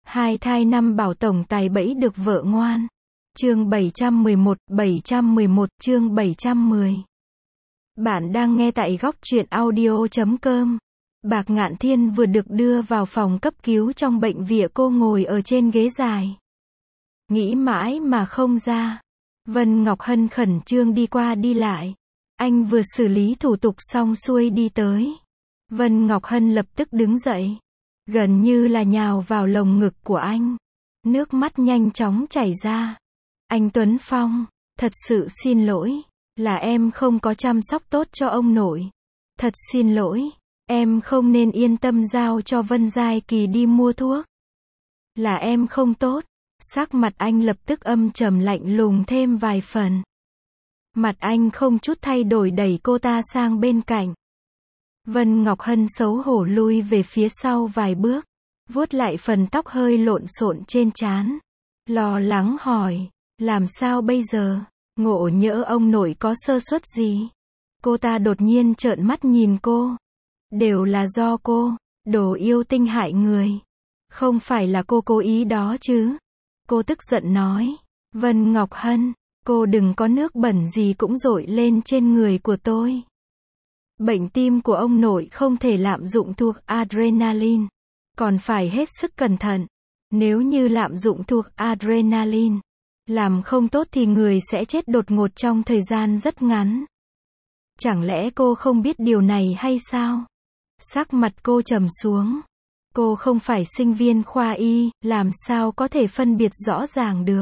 Hai thai năm bảo tổng tài bẫy được vợ ngoan. Chương 711 chương 710. Bạn đang nghe tại góc truyện audio.com. Bạc Ngạn Thiên vừa được đưa vào phòng cấp cứu trong bệnh viện, cô ngồi ở trên ghế dài. Nghĩ mãi mà không ra. Vân Ngọc Hân khẩn trương đi qua đi lại. Anh vừa xử lý thủ tục xong xuôi đi tới. Vân Ngọc Hân lập tức đứng dậy. Gần như là nhào vào lồng ngực của anh. Nước mắt nhanh chóng chảy ra. Anh Tuấn Phong, thật sự xin lỗi. Là em không có chăm sóc tốt cho ông nội. Thật xin lỗi. Em không nên yên tâm giao cho Vân Giai Kỳ đi mua thuốc. Là em không tốt. Sắc mặt anh lập tức âm trầm lạnh lùng thêm vài phần. Mặt anh không chút thay đổi đẩy cô ta sang bên cạnh. Vân Ngọc Hân xấu hổ lui về phía sau vài bước, vuốt lại phần tóc hơi lộn xộn trên trán. Lo lắng hỏi, làm sao bây giờ? Ngộ nhỡ ông nội có sơ suất gì? Cô ta đột nhiên trợn mắt nhìn cô. Đều là do cô, đồ yêu tinh hại người. Không phải là cô cố ý đó chứ? Cô tức giận nói. Vân Ngọc Hân, cô đừng có nước bẩn gì cũng dội lên trên người của tôi. Bệnh tim của ông nội không thể lạm dụng thuốc adrenaline. Còn phải hết sức cẩn thận. Nếu như lạm dụng thuốc adrenaline, làm không tốt thì người sẽ chết đột ngột trong thời gian rất ngắn. Chẳng lẽ cô không biết điều này hay sao? Sắc mặt cô trầm xuống. Cô không phải sinh viên khoa y, làm sao có thể phân biệt rõ ràng được.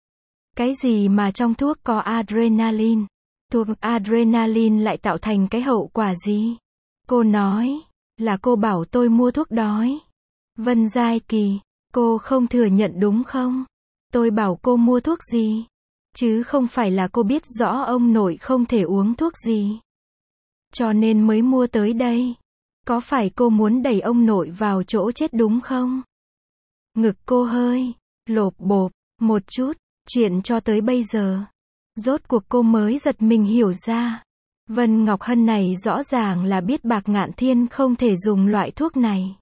Cái gì mà trong thuốc có adrenaline? Thuốc adrenaline lại tạo thành cái hậu quả gì? Cô nói, là cô bảo tôi mua thuốc đói. Vân Giai Kỳ, cô không thừa nhận đúng không? Tôi bảo cô mua thuốc gì? Chứ không phải là cô biết rõ ông nội không thể uống thuốc gì. Cho nên mới mua tới đây. Có phải cô muốn đẩy ông nội vào chỗ chết đúng không? Ngực cô hơi lộp bộp một chút, chuyện cho tới bây giờ. Rốt cuộc cô mới giật mình hiểu ra. Vân Ngọc Hân này rõ ràng là biết Bạc Ngạn Thiên không thể dùng loại thuốc này.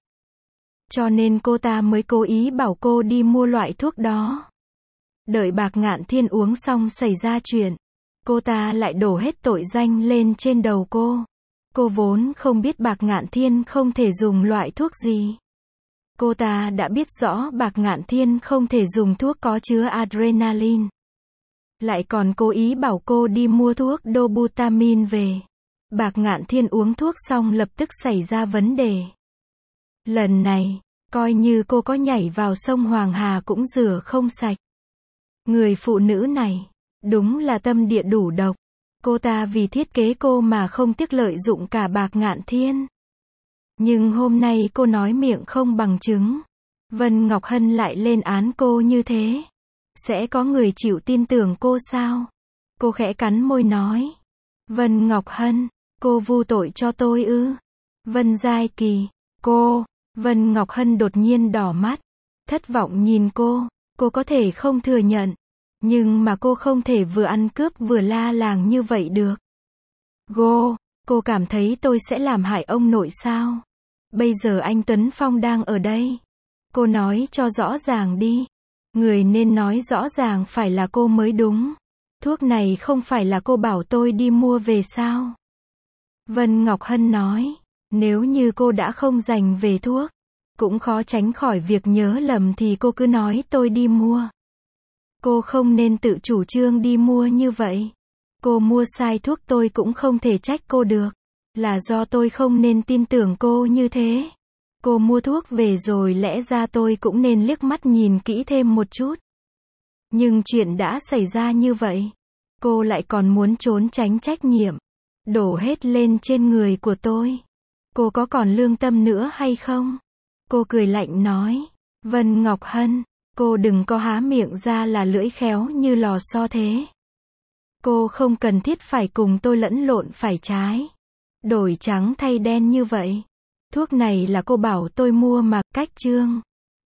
Cho nên cô ta mới cố ý bảo cô đi mua loại thuốc đó. Đợi Bạc Ngạn Thiên uống xong xảy ra chuyện. Cô ta lại đổ hết tội danh lên trên đầu cô. Cô vốn không biết Bạc Ngạn Thiên không thể dùng loại thuốc gì. Cô ta đã biết rõ Bạc Ngạn Thiên không thể dùng thuốc có chứa adrenaline. Lại còn cố ý bảo cô đi mua thuốc Dobutamine về. Bạc Ngạn Thiên uống thuốc xong lập tức xảy ra vấn đề. Lần này, coi như cô có nhảy vào sông Hoàng Hà cũng rửa không sạch. Người phụ nữ này, đúng là tâm địa đủ độc. Cô ta vì thiết kế cô mà không tiếc lợi dụng cả Bạc Ngạn Thiên. Nhưng hôm nay cô nói miệng không bằng chứng. Vân Ngọc Hân lại lên án cô như thế. Sẽ có người chịu tin tưởng cô sao? Cô khẽ cắn môi nói. Vân Ngọc Hân, cô vu tội cho tôi ư? Vân Giai Kỳ, cô. Vân Ngọc Hân đột nhiên đỏ mắt. Thất vọng nhìn cô có thể không thừa nhận. Nhưng mà cô không thể vừa ăn cướp vừa la làng như vậy được. Cô cảm thấy tôi sẽ làm hại ông nội sao? Bây giờ anh Tuấn Phong đang ở đây. Cô nói cho rõ ràng đi. Người nên nói rõ ràng phải là cô mới đúng. Thuốc này không phải là cô bảo tôi đi mua về sao? Vân Ngọc Hân nói. Nếu như cô đã không dành về thuốc, cũng khó tránh khỏi việc nhớ lầm thì cô cứ nói tôi đi mua. Cô không nên tự chủ trương đi mua như vậy. Cô mua sai thuốc tôi cũng không thể trách cô được. Là do tôi không nên tin tưởng cô như thế. Cô mua thuốc về rồi lẽ ra tôi cũng nên liếc mắt nhìn kỹ thêm một chút. Nhưng chuyện đã xảy ra như vậy. Cô lại còn muốn trốn tránh trách nhiệm. Đổ hết lên trên người của tôi. Cô có còn lương tâm nữa hay không? Cô cười lạnh nói. Vân Ngọc Hân, cô đừng có há miệng ra là lưỡi khéo như lò xo thế. Cô không cần thiết phải cùng tôi lẫn lộn phải trái. Đổi trắng thay đen như vậy. Thuốc này là cô bảo tôi mua mà, cách chương.